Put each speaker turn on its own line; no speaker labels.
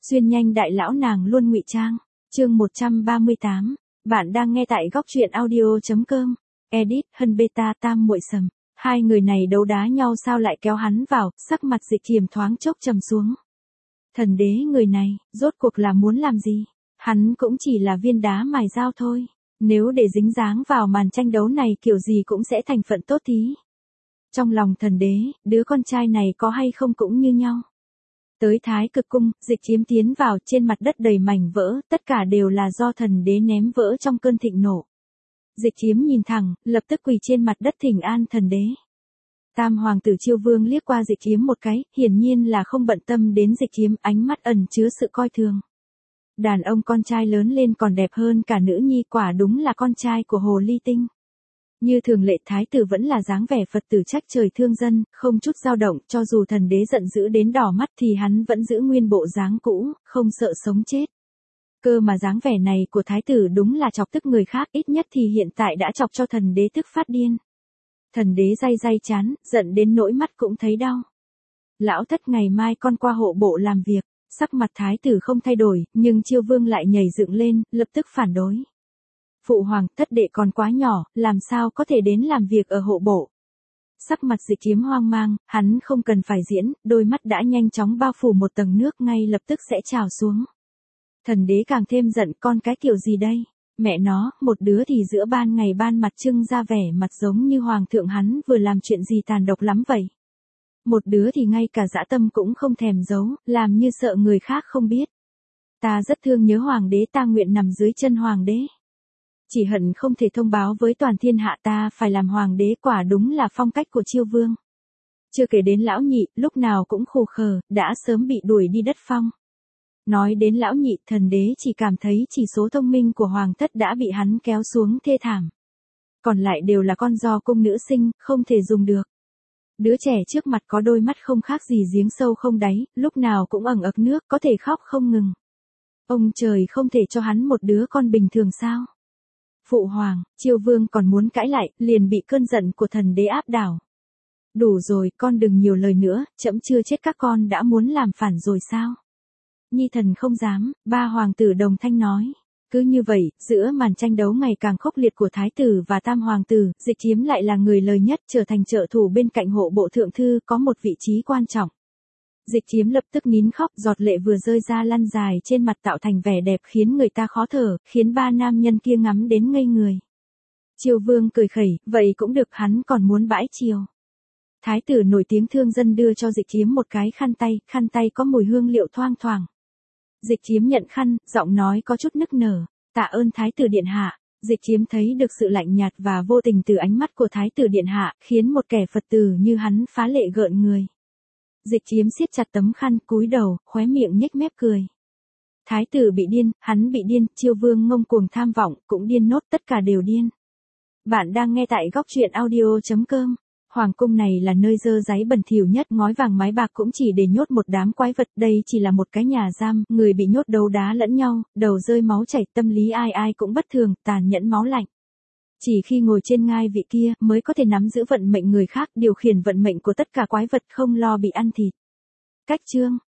Xuyên nhanh đại lão nàng luôn ngụy trang. Chương 138. Bạn đang nghe tại góc truyện audio.com. Edit, Hân Beta Tam muội Sầm. Hai người này đấu đá nhau sao lại kéo hắn vào, sắc mặt Dịch Kiềm thoáng chốc trầm xuống. Thần đế người này, rốt cuộc là muốn làm gì? Hắn cũng chỉ là viên đá mài dao thôi. Nếu để dính dáng vào màn tranh đấu này kiểu gì cũng sẽ thành phận tốt tí. Trong lòng thần đế, đứa con trai này có hay không cũng như nhau. Tới Thái Cực Cung, Dịch Chiếm tiến vào, trên mặt đất đầy mảnh vỡ, tất cả đều là do thần đế ném vỡ trong cơn thịnh nộ. Dịch Chiếm nhìn thẳng, lập tức quỳ trên mặt đất thỉnh an thần đế. Tam hoàng tử Chiêu Vương liếc qua Dịch Chiếm một cái, hiển nhiên là không bận tâm đến Dịch Chiếm, ánh mắt ẩn chứa sự coi thường. Đàn ông con trai lớn lên còn đẹp hơn cả nữ nhi, quả đúng là con trai của hồ ly tinh. Như thường lệ thái tử vẫn là dáng vẻ Phật tử trách trời thương dân, không chút dao động, cho dù thần đế giận dữ đến đỏ mắt thì hắn vẫn giữ nguyên bộ dáng cũ, không sợ sống chết. Cơ mà dáng vẻ này của thái tử đúng là chọc tức người khác, ít nhất thì hiện tại đã chọc cho thần đế tức phát điên. Thần đế day day chán, giận đến nỗi mắt cũng thấy đau. Lão thất, ngày mai con qua hộ bộ làm việc. Sắc mặt thái tử không thay đổi, nhưng Chiêu Vương lại nhảy dựng lên, lập tức phản đối. Phụ hoàng, thất đệ còn quá nhỏ, làm sao có thể đến làm việc ở hộ bộ. Sắc mặt Dịch Chiếm hoang mang, hắn không cần phải diễn, đôi mắt đã nhanh chóng bao phủ một tầng nước, ngay lập tức sẽ trào xuống. Thần đế càng thêm giận, con cái kiểu gì đây? Mẹ nó, một đứa thì giữa ban ngày ban mặt trưng ra vẻ mặt giống như hoàng thượng hắn vừa làm chuyện gì tàn độc lắm vậy. Một đứa thì ngay cả dã tâm cũng không thèm giấu, làm như sợ người khác không biết. Ta rất thương nhớ hoàng đế, ta nguyện nằm dưới chân hoàng đế. Chỉ hận không thể thông báo với toàn thiên hạ ta phải làm hoàng đế, quả đúng là phong cách của Chiêu Vương. Chưa kể đến lão nhị, lúc nào cũng khù khờ, đã sớm bị đuổi đi đất phong. Nói đến lão nhị, thần đế chỉ cảm thấy chỉ số thông minh của hoàng thất đã bị hắn kéo xuống thê thảm. Còn lại đều là con do cung nữ sinh, không thể dùng được. Đứa trẻ trước mặt có đôi mắt không khác gì giếng sâu không đáy, lúc nào cũng ẩn ực nước, có thể khóc không ngừng. Ông trời không thể cho hắn một đứa con bình thường sao? Phụ hoàng, Chiêu Vương còn muốn cãi lại, liền bị cơn giận của thần đế áp đảo. Đủ rồi, con đừng nhiều lời nữa, trẫm chưa chết các con đã muốn làm phản rồi sao? Nhi thần không dám, ba hoàng tử đồng thanh nói. Cứ như vậy, giữa màn tranh đấu ngày càng khốc liệt của thái tử và tam hoàng tử, Dịch Chiếm lại là người lời nhất, trở thành trợ thủ bên cạnh hộ bộ thượng thư, có một vị trí quan trọng. Dịch Chiếm lập tức nín khóc, giọt lệ vừa rơi ra lăn dài trên mặt tạo thành vẻ đẹp khiến người ta khó thở, khiến ba nam nhân kia ngắm đến ngây người. Chiêu Vương cười khẩy, vậy cũng được, hắn còn muốn bãi chiều. Thái tử nổi tiếng thương dân đưa cho Dịch Chiếm một cái khăn tay có mùi hương liệu thoang thoảng. Dịch Chiếm nhận khăn, giọng nói có chút nức nở. Tạ ơn thái tử điện hạ. Dịch Chiếm thấy được sự lạnh nhạt và vô tình từ ánh mắt của thái tử điện hạ, khiến một kẻ Phật tử như hắn phá lệ gợn người. Dịch Chiếm siết chặt tấm khăn, cúi đầu, khóe miệng nhếch mép cười. Thái tử bị điên, hắn bị điên, Chiêu Vương ngông cuồng tham vọng, cũng điên nốt, tất cả đều điên. Bạn đang nghe tại góc truyện audio.com. Hoàng cung này là nơi dơ dáy bẩn thỉu nhất, ngói vàng mái bạc cũng chỉ để nhốt một đám quái vật, đây chỉ là một cái nhà giam, người bị nhốt đấu đá lẫn nhau, đầu rơi máu chảy, tâm lý ai ai cũng bất thường, tàn nhẫn máu lạnh. Chỉ khi ngồi trên ngai vị kia, mới có thể nắm giữ vận mệnh người khác, điều khiển vận mệnh của tất cả quái vật, không lo bị ăn thịt. Cách chương.